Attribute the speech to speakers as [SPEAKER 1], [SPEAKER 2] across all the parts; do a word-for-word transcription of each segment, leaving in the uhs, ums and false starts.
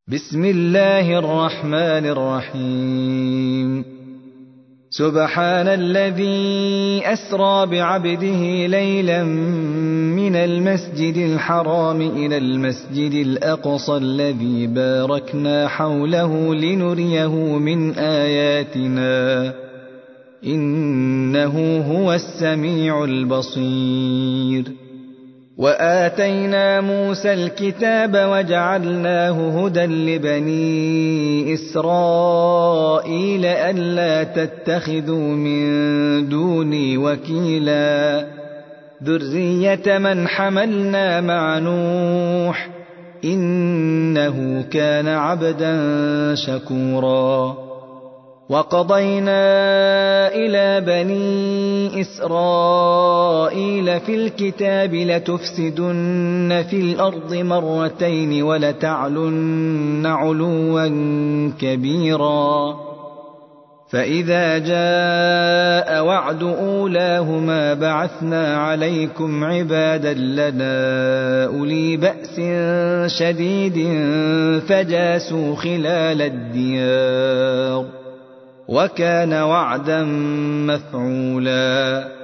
[SPEAKER 1] بسم الله الرحمن الرحيم. سبحان الذي أسرى بعبده ليلا من المسجد الحرام إلى المسجد الأقصى الذي باركنا حوله لنريه من آياتنا إنه هو السميع البصير. وآتينا موسى الكتاب وجعلناه هدى لبني إسرائيل ألا تتخذوا من دوني وكيلا ذرية من حملنا مع نوح إنه كان عبدا شكورا. وقضينا إلى بني إسرائيل في الكتاب لتفسدن في الأرض مرتين ولتعلن علوا كبيرا. فإذا جاء وعد أولاهما بعثنا عليكم عبادا لنا أولي بأس شديد فجاسوا خلال الديار وكان وعدا مفعولا.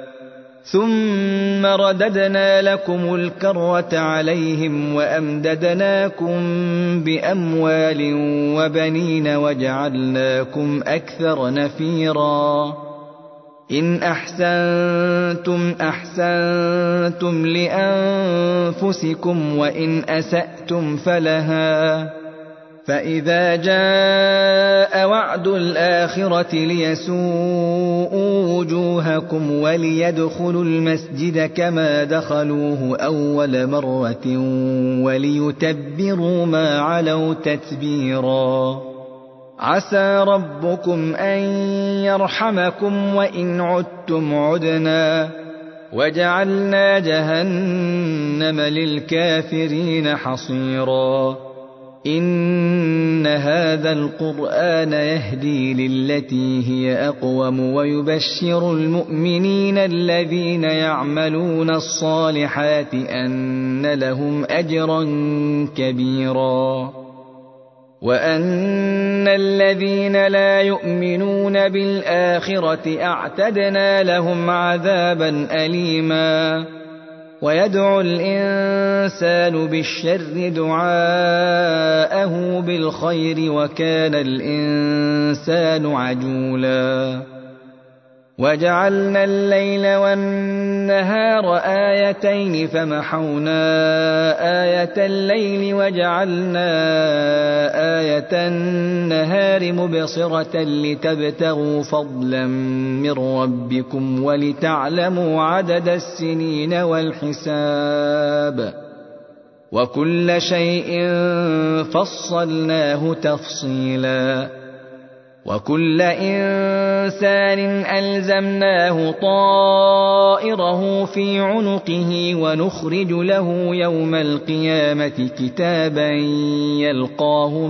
[SPEAKER 1] ثم رددنا لكم الكرة عليهم وأمددناكم بأموال وبنين وجعلناكم أكثر نفيرا. إن أحسنتم أحسنتم لأنفسكم وإن أسأتم فلها. فإذا جاء وعد الآخرة ليسوءوا وجوهكم وليدخلوا المسجد كما دخلوه أول مرة وليتبروا ما علوا تتبيرا. عسى ربكم أن يرحمكم وإن عدتم عدنا وجعلنا جهنم للكافرين حصيرا. إن هذا القرآن يهدي للتي هي أقوم ويبشر المؤمنين الذين يعملون الصالحات أن لهم أجرا كبيرا وأن الذين لا يؤمنون بالآخرة أعتدنا لهم عذابا أليما. ويدعو الإنسان بالشر دعاءه بالخير وكان الإنسان عجولا. وجعلنا الليل والنهار آيتين فمحونا آية الليل وجعلنا آية النهار مبصرة لتبتغوا فضلا من ربكم ولتعلموا عدد السنين والحساب وكل شيء فصلناه تفصيلا. وكل إنسان ألزمناه طائره في عنقه ونخرج له يوم القيامة كتابا يلقاه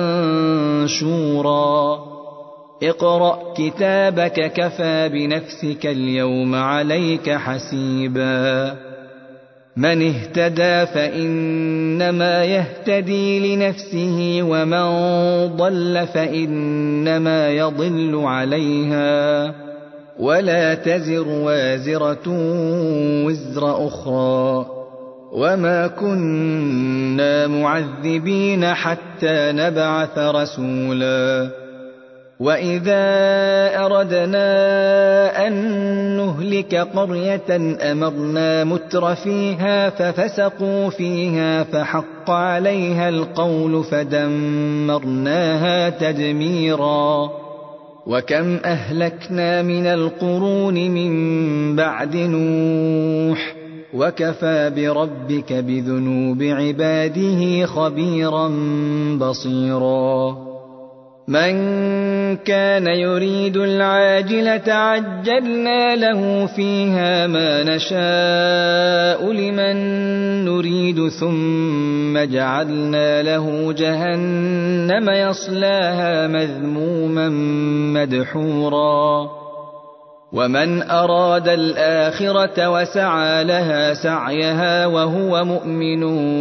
[SPEAKER 1] منشورا. اقرأ كتابك كفى بنفسك اليوم عليك حسيبا. من اهتدى فإنما يهتدي لنفسه ومن ضل فإنما يضل عليها ولا تزر وازرة وزر أخرى وما كنا معذبين حتى نبعث رسولا. وإذا أردنا أن نهلك قرية أمرنا متر فيها ففسقوا فيها فحق عليها القول فدمرناها تدميرا. وكم أهلكنا من القرون من بعد نوح وكفى بربك بذنوب عباده خبيرا بصيرا. من كان يريد العاجلة عجلنا له فيها ما نشاء لمن نريد ثم جعلنا له جهنم يصلاها مذموما مدحورا. ومن أراد الآخرة وسعى لها سعيها وهو مؤمن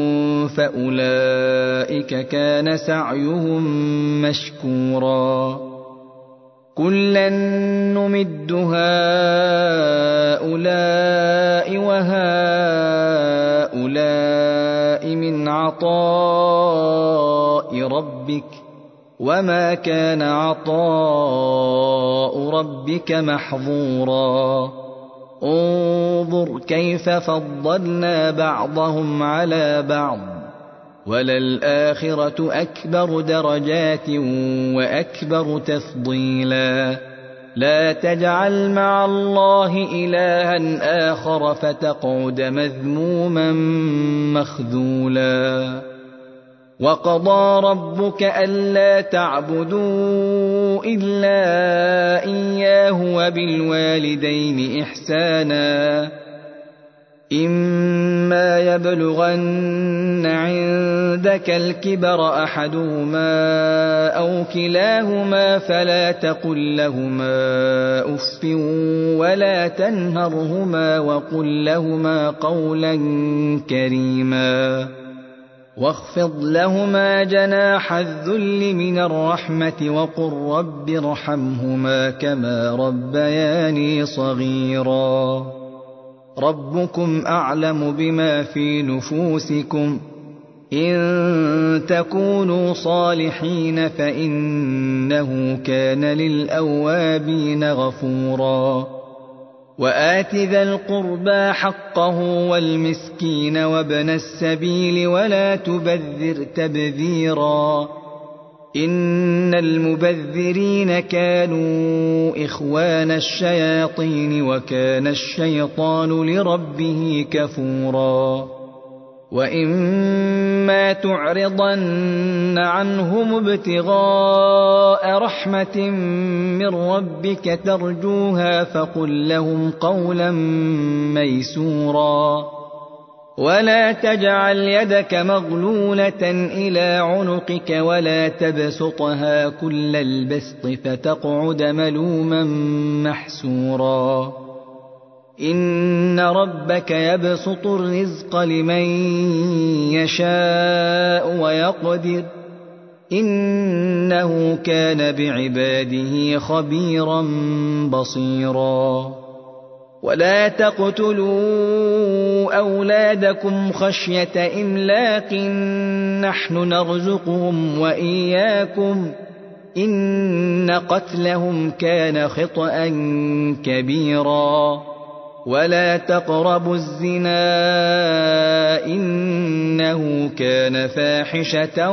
[SPEAKER 1] فأولئك كان سعيهم مشكورا كلا نمد هؤلاء وهؤلاء من عطاء ربك وما كان عطاء ربك محظورا انظر كيف فضلنا بعضهم على بعض وللآخرة أكبر درجات وأكبر تفضيلا لا تجعل مع الله إلها آخر فتقعد مذموما مخذولا وقضى ربك ألا تعبدوا إلا إياه وبالوالدين إحسانا إما يبلغن عندك الكبر أحدهما أو كلاهما فلا تقل لهما أف ولا تنهرهما وقل لهما قولا كريما واخفض لهما جناح الذل من الرحمة وقل رب ارحمهما كما ربياني صغيرا ربكم أعلم بما في نفوسكم إن تكونوا صالحين فإنه كان للأوابين غفورا وآت ذا القربى حقه والمسكين وابن السبيل ولا تبذر تبذيرا إن المبذرين كانوا إخوان الشياطين وكان الشيطان لربه كفورا وإما تعرضن عنهم ابتغاء رحمة من ربك ترجوها فقل لهم قولا ميسورا ولا تجعل يدك مغلولة إلى عنقك ولا تبسطها كل البسط فتقعد ملوما محسورا إن ربك يبسط الرزق لمن يشاء ويقدر إنه كان بعباده خبيرا بصيرا ولا تقتلوا أولادكم خشية إملاق نحن نرزقهم وإياكم إن قتلهم كان خطأ كبيرا ولا تقربوا الزنا إنه كان فاحشة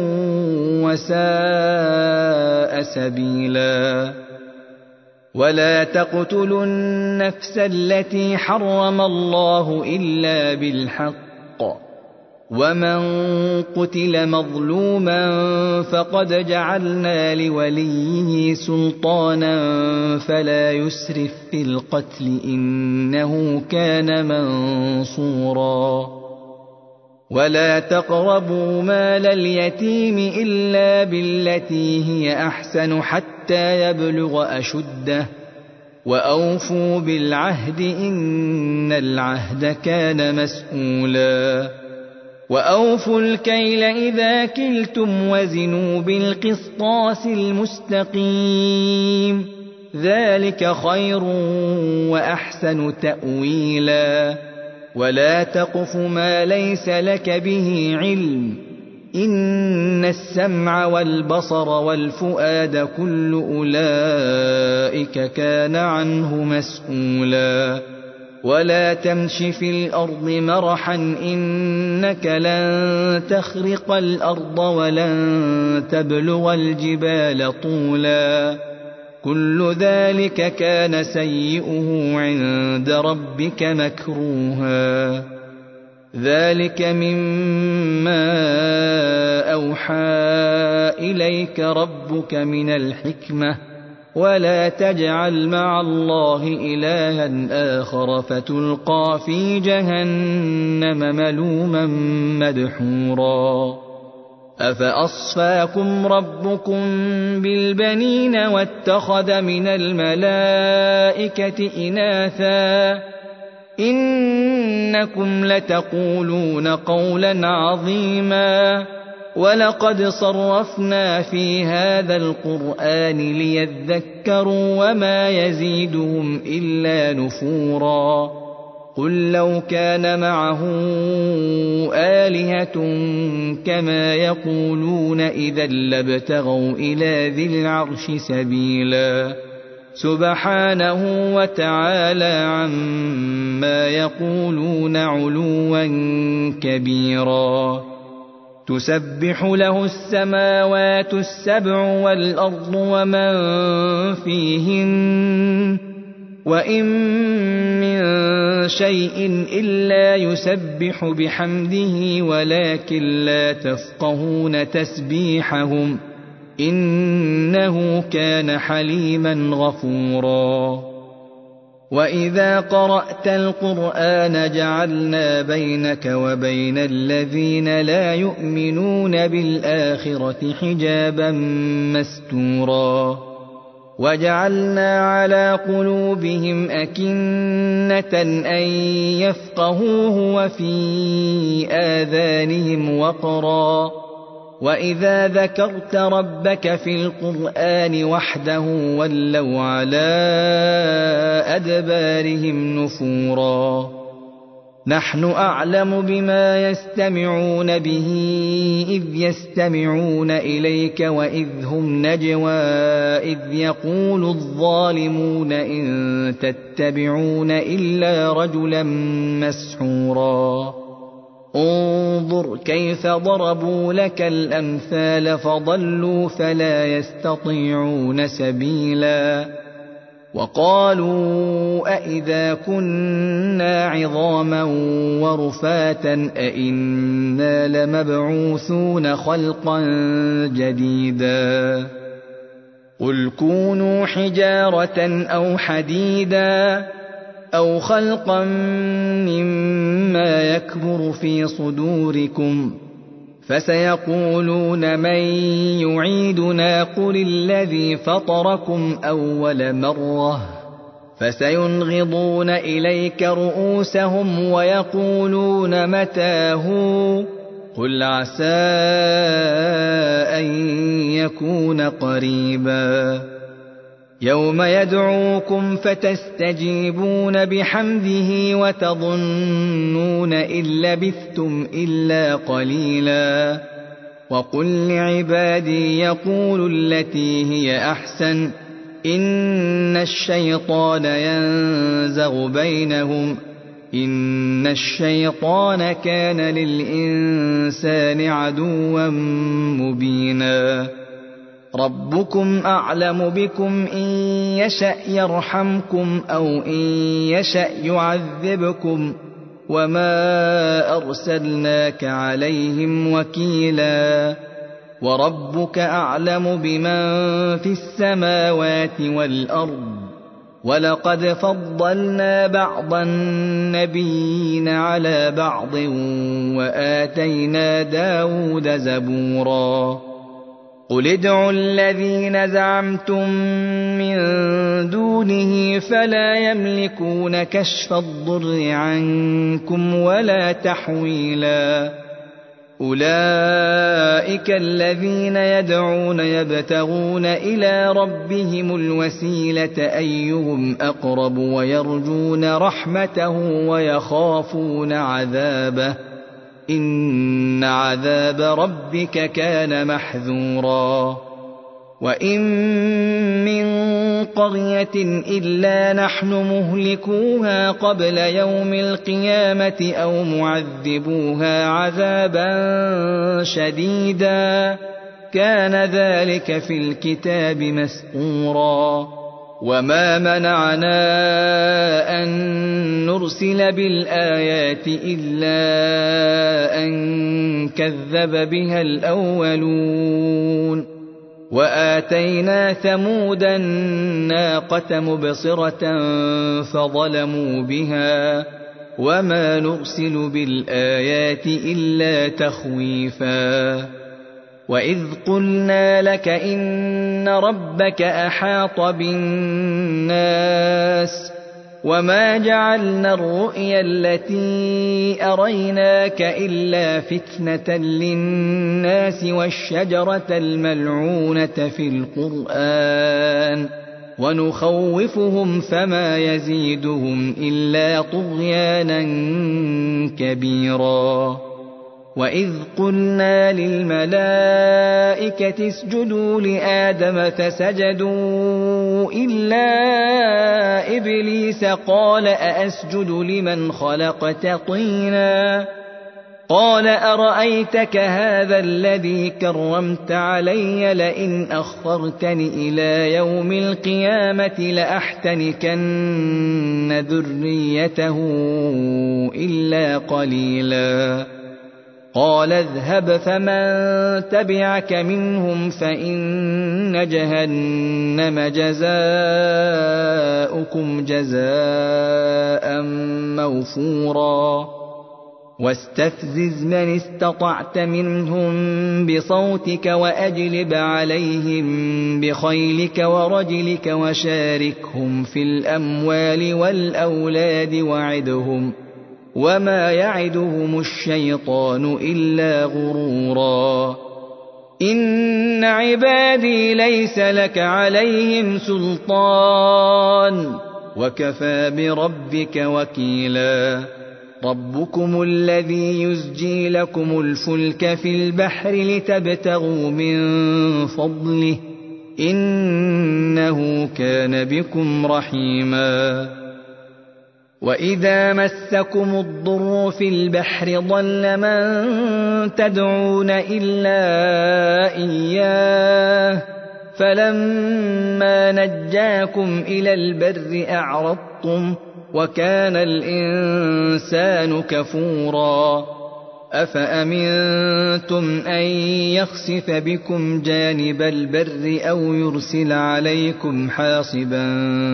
[SPEAKER 1] وساء سبيلا ولا تقتلوا النفس التي حرم الله إلا بالحق ومن قتل مظلوما فقد جعلنا لوليه سلطانا فلا يسرف في القتل إنه كان منصورا ولا تقربوا مال اليتيم إلا بالتي هي أحسن حتى يبلغ أشده وأوفوا بالعهد إن العهد كان مسؤولا وأوفوا الكيل إذا كلتم وزنوا بالقسطاس المستقيم ذلك خير وأحسن تأويلا ولا تقف ما ليس لك به علم إن السمع والبصر والفؤاد كل أولئك كان عنه مسؤولا ولا تمش في الأرض مرحا إنك لن تخرق الأرض ولن تبلغ الجبال طولا كل ذلك كان سيئه عند ربك مكروها ذلك مما أوحى إليك ربك من الحكمة ولا تجعل مع الله إلها آخر فتلقى في جهنم ملوما مدحورا أفأصفاكم ربكم بالبنين واتخذ من الملائكة إناثا إنكم لتقولون قولا عظيما ولقد صرفنا في هذا القرآن ليذكروا وما يزيدهم إلا نفورا قل لو كان معه آلهة كما يقولون إذا لابتغوا إلى ذي العرش سبيلا سبحانه وتعالى عما يقولون علوا كبيرا تسبح له السماوات السبع والأرض ومن فيهن وإن من شيء إلا يسبح بحمده ولكن لا تفقهون تسبيحهم إنه كان حليما غفورا وإذا قرأت القرآن جعلنا بينك وبين الذين لا يؤمنون بالآخرة حجابا مستورا وجعلنا على قلوبهم أكنة أن يفقهوه وفي آذانهم وقرا وإذا ذكرت ربك في القرآن وحده ولوا على أدبارهم نفورا نحن أعلم بما يستمعون به إذ يستمعون إليك وإذ هم نجوى إذ يقول الظالمون إن تتبعون إلا رجلا مسحورا انظر كيف ضربوا لك الأمثال فضلوا فلا يستطيعون سبيلا وقالوا أئذا كنا عظاما ورفاتا أئنا لمبعوثون خلقا جديدا قل كونوا حجارة أو حديدا أو خلقا مما يكبر في صدوركم فسيقولون من يعيدنا قل الذي فطركم أول مرة فسينغضون إليك رؤوسهم ويقولون متى هو قل عسى أن يكون قريبا يوم يدعوكم فتستجيبون بحمده وتظنون إن لبثتم إلا قليلا وقل لعبادي يقولوا التي هي أحسن إن الشيطان ينزغ بينهم إن الشيطان كان للإنسان عدوا مبينا ربكم أعلم بكم إن يشأ يرحمكم أو إن يشأ يعذبكم وما أرسلناك عليهم وكيلا وربك أعلم بمن في السماوات والأرض ولقد فضلنا بعض النبيين على بعض وآتينا داود زبورا قل ادعوا الذين زعمتم من دونه فلا يملكون كشف الضر عنكم ولا تحويلا أولئك الذين يدعون يبتغون إلى ربهم الوسيلة أيهم أقرب ويرجون رحمته ويخافون عذابه إن عذاب ربك كان محذورا وإن من قرية إلا نحن مهلكوها قبل يوم القيامة أو معذبوها عذابا شديدا كان ذلك في الكتاب مسطورا وما منعنا أن نرسل بالآيات إلا أن كذب بها الأولون وآتينا ثمود الناقة مبصرة فظلموا بها وما نرسل بالآيات إلا تخويفا وإذ قلنا لك إن ربك أحاط بالناس وما جعلنا الرؤيا التي أريناك إلا فتنة للناس والشجرة الملعونة في القرآن ونخوفهم فما يزيدهم إلا طغيانا كبيرا. وإذ قلنا للملائكة اسجدوا لآدم فسجدوا إلا إبليس قال أأسجد لمن خلقت طينا قال أرأيتك هذا الذي كرمت علي لئن أخرتني إلى يوم القيامة لأحتنكن ذريته إلا قليلا. قال اذهب فمن تبعك منهم فإن جهنم جزاؤكم جزاء موفورا. واستفزز من استطعت منهم بصوتك وأجلب عليهم بخيلك ورجلك وشاركهم في الأموال والأولاد وعدهم وما يعدهم الشيطان إلا غرورا. إن عبادي ليس لك عليهم سلطان وكفى بربك وكيلا. ربكم الذي يزجي لكم الفلك في البحر لتبتغوا من فضله إنه كان بكم رحيما. وإذا مسكم الضر في البحر ضل من تدعون إلا إياه فلما نجاكم إلى البر أعرضتم وكان الإنسان كفورا. أفأمنتم أن يخسف بكم جانب البر أو يرسل عليكم حاصبا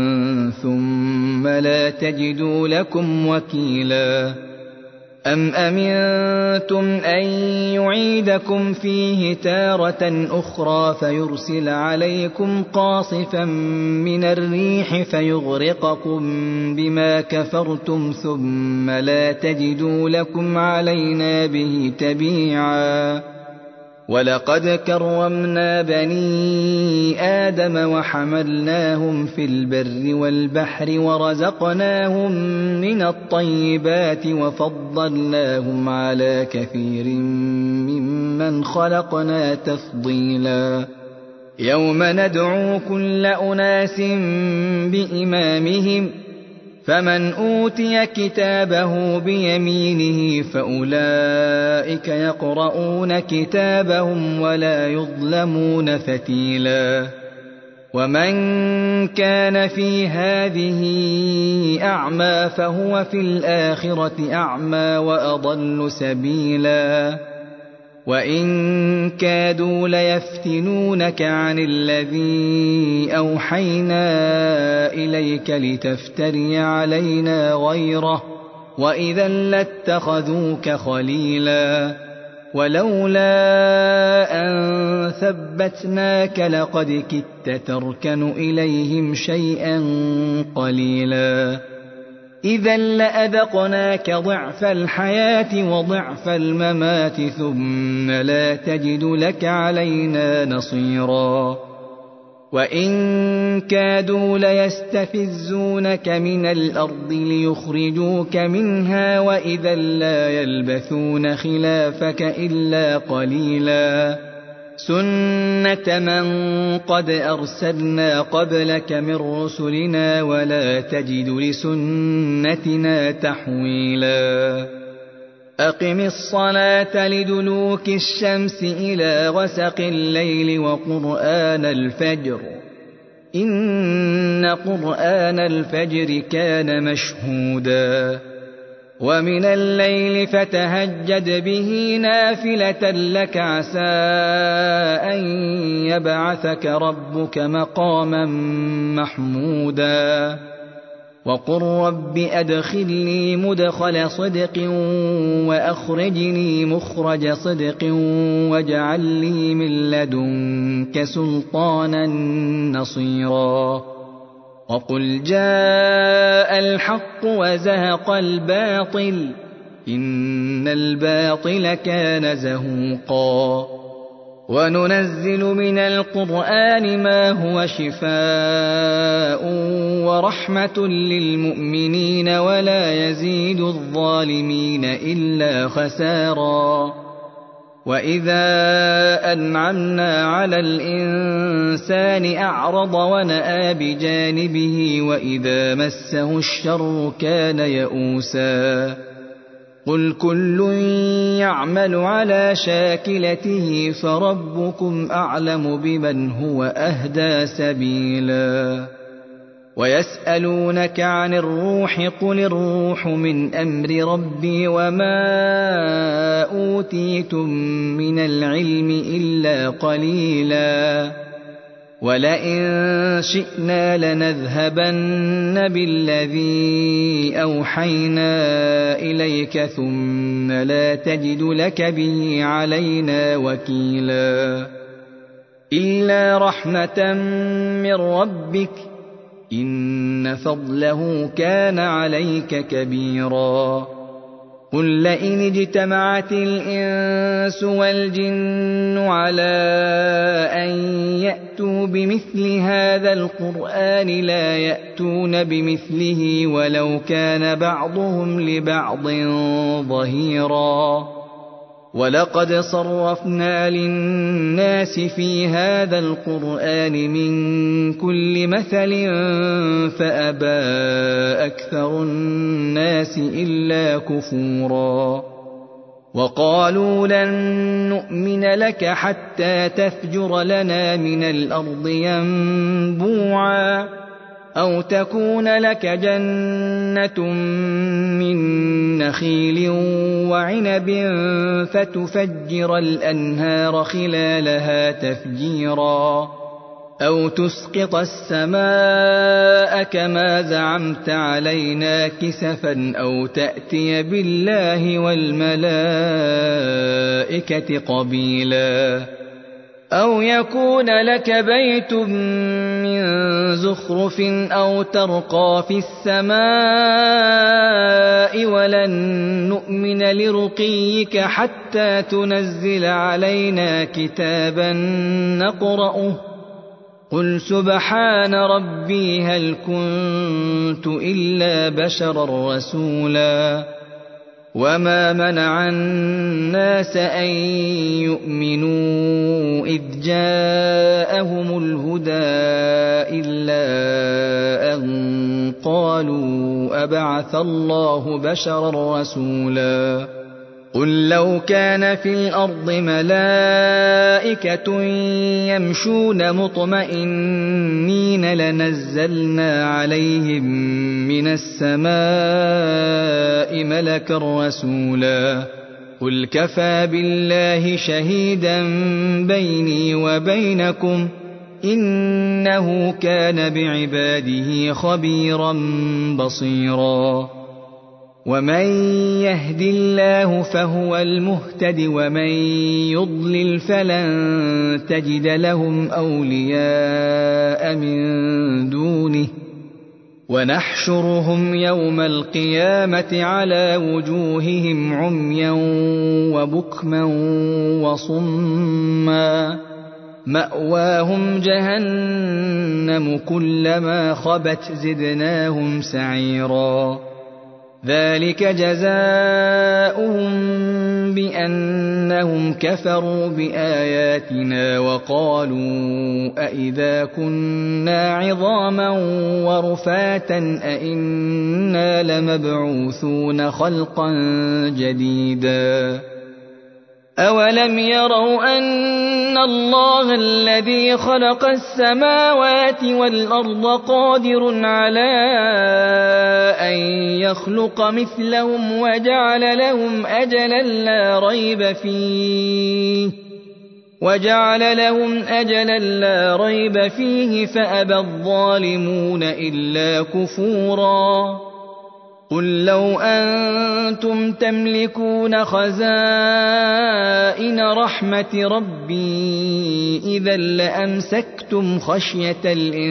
[SPEAKER 1] ثم لا تجدوا لكم وكيلا. أم أمنتم أن يعيدكم فيه تارة أخرى فيرسل عليكم قاصفا من الريح فيغرقكم بما كفرتم ثم لا تجدوا لكم علينا به تبيعا. ولقد كرمنا بني آدم وحملناهم في البر والبحر ورزقناهم من الطيبات وفضلناهم على كثير ممن خلقنا تفضيلا. يوم ندعو كل أناس بإمامهم فمن أوتي كتابه بيمينه فأولئك يقرؤون كتابهم ولا يظلمون فتيلا. ومن كان في هذه أعمى فهو في الآخرة أعمى وأضل سبيلا. وإن كادوا ليفتنونك عن الذي أوحينا إليك لتفتري علينا غيره وإذا لاتخذوك خليلا. ولولا أن ثبتناك لقد كدت تركن إليهم شيئا قليلا. إذا لأذقناك ضعف الحياة وضعف الممات ثم لا تجد لك علينا نصيرا. وإن كادوا ليستفزونك من الأرض ليخرجوك منها وإذا لا يلبثون خلافك إلا قليلا. سنة من قد أرسلنا قبلك من رسلنا ولا تجد لسنتنا تحويلا. أقم الصلاة لدلوك الشمس إلى غسق الليل وقرآن الفجر إن قرآن الفجر كان مشهودا. ومن الليل فتهجد به نافلة لك عسى أن يبعثك ربك مقاما محمودا. وقل رب أدخلني مدخل صدق وأخرجني مخرج صدق واجعل لي من لدنك سلطانا نصيرا وقل جاء الحق وزهق الباطل إن الباطل كان زهوقا وننزل من القرآن ما هو شفاء ورحمة للمؤمنين ولا يزيد الظالمين إلا خسارا وإذا أنعمنا على الإنسان أعرض ونأى بجانبه وإذا مسه الشر كان يئوسا قل كل يعمل على شاكلته فربكم أعلم بمن هو أهدى سبيلا ويسألونك عن الروح قل الروح من أمر ربي وما أوتيتم من العلم إلا قليلا ولئن شئنا لنذهبن بالذي أوحينا إليك ثم لا تجد لك به علينا وكيلا إلا رحمة من ربك إن فضله كان عليك كبيرا قل لئن اجتمعت الإنس والجن على أن يأتوا بمثل هذا القرآن لا يأتون بمثله ولو كان بعضهم لبعض ظهيرا ولقد صرفنا للناس في هذا القرآن من كل مثل فأبى أكثر الناس إلا كفورا وقالوا لن نؤمن لك حتى تفجر لنا من الأرض ينبوعا أو تكون لك جنة من نخيل وعنب فتفجر الأنهار خلالها تفجيرا أو تسقط السماء كما زعمت علينا كسفا أو تأتي بالله والملائكة قبيلا أو يكون لك بيت من زخرف أو ترقى في السماء ولن نؤمن لرقيك حتى تنزل علينا كتابا نقرأه قل سبحان ربي هل كنت إلا بشرا رسولا وما منع الناس أن يؤمنوا إذ جاءهم الهدى إلا أن قالوا أبعث الله بشرا رسولا قل لو كان في الأرض ملائكة يمشون مطمئنين لنزلنا عليهم من السماء ملكا رسولا قل كفى بالله شهيدا بيني وبينكم إنه كان بعباده خبيرا بصيرا ومن يهد الله فهو المهتد ومن يضلل فلن تجد لهم أولياء من دونه ونحشرهم يوم القيامة على وجوههم عميا وبكما وصما مأواهم جهنم كلما خبت زدناهم سعيرا ذلك جزاؤهم بأنهم كفروا بآياتنا وقالوا أئذا كنا عظاما ورفاتا أئنا لمبعوثون خلقا جديدا أولم يروا أن الله الذي خلق السماوات والأرض قادر على أن يخلق مثلهم وجعل لهم أجلا لا ريب فيه وجعل لهم أجلا لا ريب فيه فأبى الظالمون إلا كفورا قل لو أنتم تملكون خزائن رحمة ربي إذا لأمسكتم خشية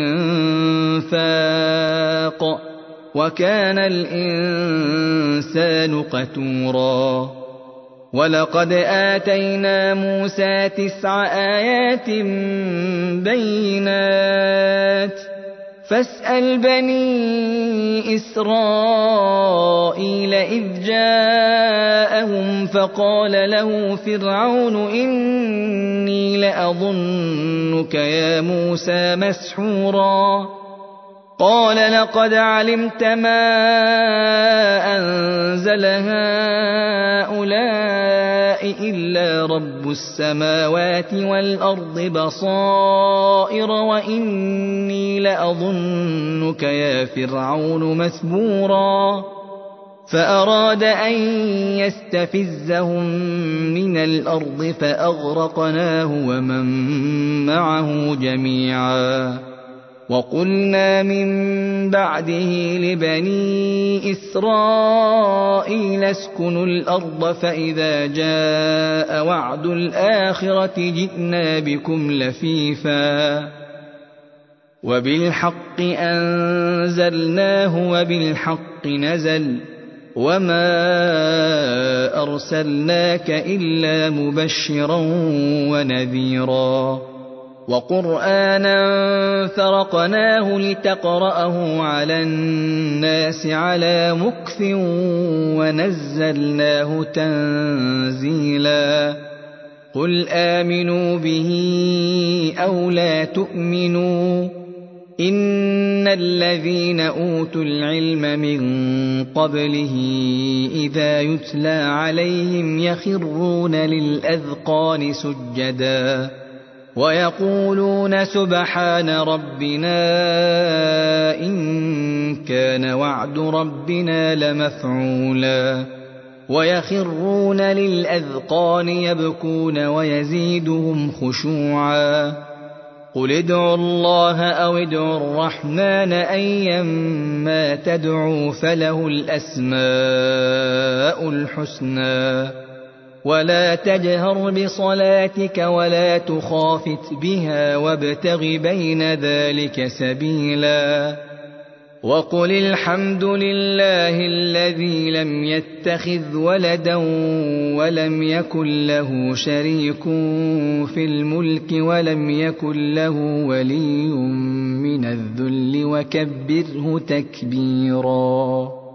[SPEAKER 1] الإنفاق وكان الإنسان قتورا ولقد آتينا موسى تسع آيات بينات فاسأل بني إسرائيل إذ جاءهم فقال له فرعون إني لأظنك يا موسى مسحورا قال لقد علمت ما أنزل هؤلاء إلا رب السماوات والأرض بصائر وإني لأظنك يا فرعون مثبورا فأراد أن يستفزهم من الأرض فأغرقناه ومن معه جميعا وقلنا من بعده لبني إسرائيل اسكنوا الأرض فإذا جاء وعد الآخرة جئنا بكم لفيفا وبالحق أنزلناه وبالحق نزل وما أرسلناك إلا مبشرا ونذيرا وقرآنا فرقناه لتقرأه على الناس على مكث ونزلناه تنزيلا قل آمنوا به أو لا تؤمنوا إن الذين أوتوا العلم من قبله إذا يتلى عليهم يخرون للأذقان سجدا ويقولون سبحان ربنا إن كان وعد ربنا لمفعولا ويخرون للأذقان يبكون ويزيدهم خشوعا قل ادعوا الله أو ادعوا الرحمن أيما تدعوا فله الأسماء الحسنى ولا تجهر بصلاتك ولا تخافت بها وابتغ بين ذلك سبيلا وقل الحمد لله الذي لم يتخذ ولدا ولم يكن له شريك في الملك ولم يكن له ولي من الذل وكبره تكبيرا.